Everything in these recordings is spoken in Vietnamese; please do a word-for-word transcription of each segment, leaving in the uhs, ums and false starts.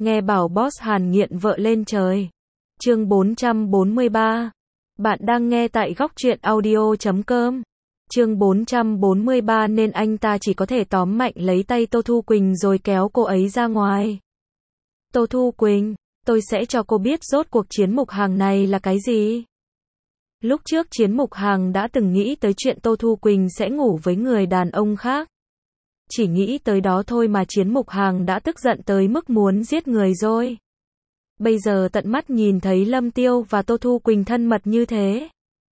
Nghe bảo boss Hàn nghiện vợ lên trời. Chương bốn trăm bốn mươi ba. Bạn đang nghe tại góc truyện audio chấm com. Chương bốn trăm bốn mươi ba nên anh ta chỉ có thể tóm mạnh lấy tay Tô Thu Quỳnh rồi kéo cô ấy ra ngoài. Tô Thu Quỳnh, tôi sẽ cho cô biết rốt cuộc Chiến Mục Hàng này là cái gì. Lúc trước Chiến Mục Hàng đã từng nghĩ tới chuyện Tô Thu Quỳnh sẽ ngủ với người đàn ông khác. Chỉ nghĩ tới đó thôi mà Chiến Mục Hàng đã tức giận tới mức muốn giết người rồi. Bây giờ tận mắt nhìn thấy Lâm Tiêu và Tô Thu Quỳnh thân mật như thế.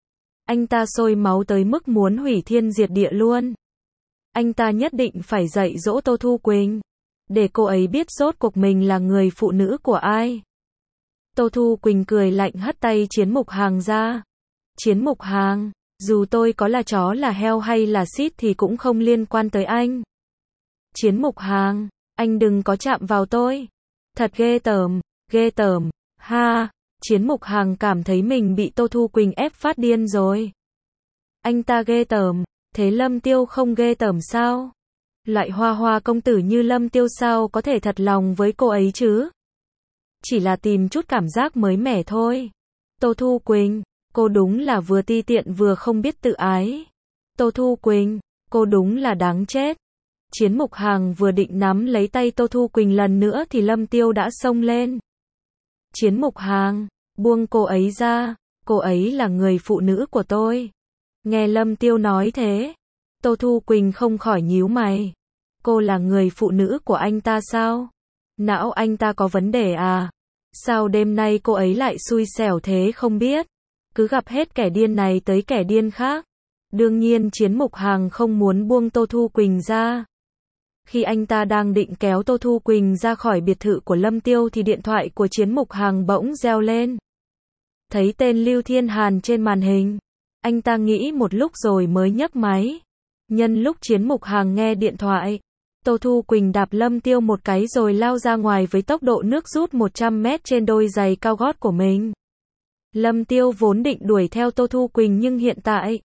Anh ta sôi máu tới mức muốn hủy thiên diệt địa luôn. Anh ta nhất định phải dạy dỗ Tô Thu Quỳnh, để cô ấy biết rốt cuộc mình là người phụ nữ của ai. Tô Thu Quỳnh cười lạnh hất tay Chiến Mục Hàng ra. Chiến Mục Hàng, dù tôi có là chó là heo hay là xít thì cũng không liên quan tới anh. Chiến Mục Hàng, anh đừng có chạm vào tôi. Thật ghê tởm, ghê tởm, ha. Chiến Mục Hàng cảm thấy mình bị Tô Thu Quỳnh ép phát điên rồi. Anh ta ghê tởm, thế Lâm Tiêu không ghê tởm sao? Loại hoa hoa công tử như Lâm Tiêu sao có thể thật lòng với cô ấy chứ? Chỉ là tìm chút cảm giác mới mẻ thôi. Tô Thu Quỳnh, cô đúng là vừa ti tiện vừa không biết tự ái. Tô Thu Quỳnh, cô đúng là đáng chết. Chiến Mục Hàng vừa định nắm lấy tay Tô Thu Quỳnh lần nữa thì Lâm Tiêu đã xông lên. Chiến Mục Hàng, buông cô ấy ra, cô ấy là người phụ nữ của tôi. Nghe Lâm Tiêu nói thế, Tô Thu Quỳnh không khỏi nhíu mày. Cô là người phụ nữ của anh ta sao? Não anh ta có vấn đề à? Sao đêm nay cô ấy lại xui xẻo thế không biết? Cứ gặp hết kẻ điên này tới kẻ điên khác. Đương nhiên Chiến Mục Hàng không muốn buông Tô Thu Quỳnh ra. Khi anh ta đang định kéo Tô Thu Quỳnh ra khỏi biệt thự của Lâm Tiêu thì điện thoại của Chiến Mục Hàng bỗng reo lên. Thấy tên Lưu Thiên Hàn trên màn hình, anh ta nghĩ một lúc rồi mới nhấc máy. Nhân lúc Chiến Mục Hàng nghe điện thoại, Tô Thu Quỳnh đạp Lâm Tiêu một cái rồi lao ra ngoài với tốc độ nước rút một trăm mét trên đôi giày cao gót của mình. Lâm Tiêu vốn định đuổi theo Tô Thu Quỳnh nhưng hiện tại,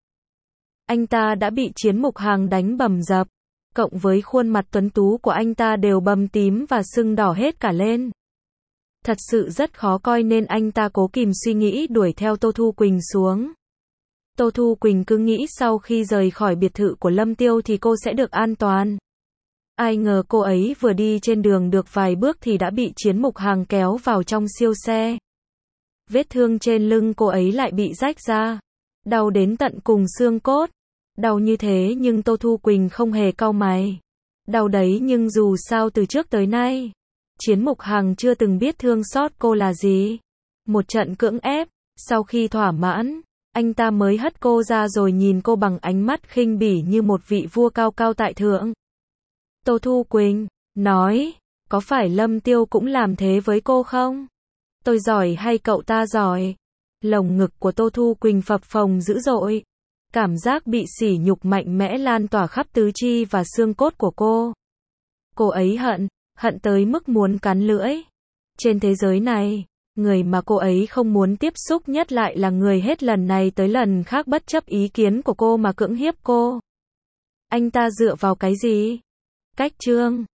anh ta đã bị Chiến Mục Hàng đánh bầm dập. Cộng với khuôn mặt tuấn tú của anh ta đều bầm tím và sưng đỏ hết cả lên. Thật sự rất khó coi nên anh ta cố kìm suy nghĩ đuổi theo Tô Thu Quỳnh xuống. Tô Thu Quỳnh cứ nghĩ sau khi rời khỏi biệt thự của Lâm Tiêu thì cô sẽ được an toàn. Ai ngờ cô ấy vừa đi trên đường được vài bước thì đã bị Chiến Mục Hàng kéo vào trong siêu xe. Vết thương trên lưng cô ấy lại bị rách ra. Đau đến tận cùng xương cốt. Đau như thế nhưng Tô Thu Quỳnh không hề cau mày. Đau đấy nhưng dù sao từ trước tới nay, Chiến Mục Hàng chưa từng biết thương xót cô là gì. Một trận cưỡng ép, sau khi thỏa mãn, anh ta mới hất cô ra rồi nhìn cô bằng ánh mắt khinh bỉ như một vị vua cao cao tại thượng. Tô Thu Quỳnh, nói, có phải Lâm Tiêu cũng làm thế với cô không? Tôi giỏi hay cậu ta giỏi? Lồng ngực của Tô Thu Quỳnh phập phồng dữ dội. Cảm giác bị sỉ nhục mạnh mẽ lan tỏa khắp tứ chi và xương cốt của cô. Cô ấy hận, hận tới mức muốn cắn lưỡi. Trên thế giới này, người mà cô ấy không muốn tiếp xúc nhất lại là người hết lần này tới lần khác bất chấp ý kiến của cô mà cưỡng hiếp cô. Anh ta dựa vào cái gì? Cách chương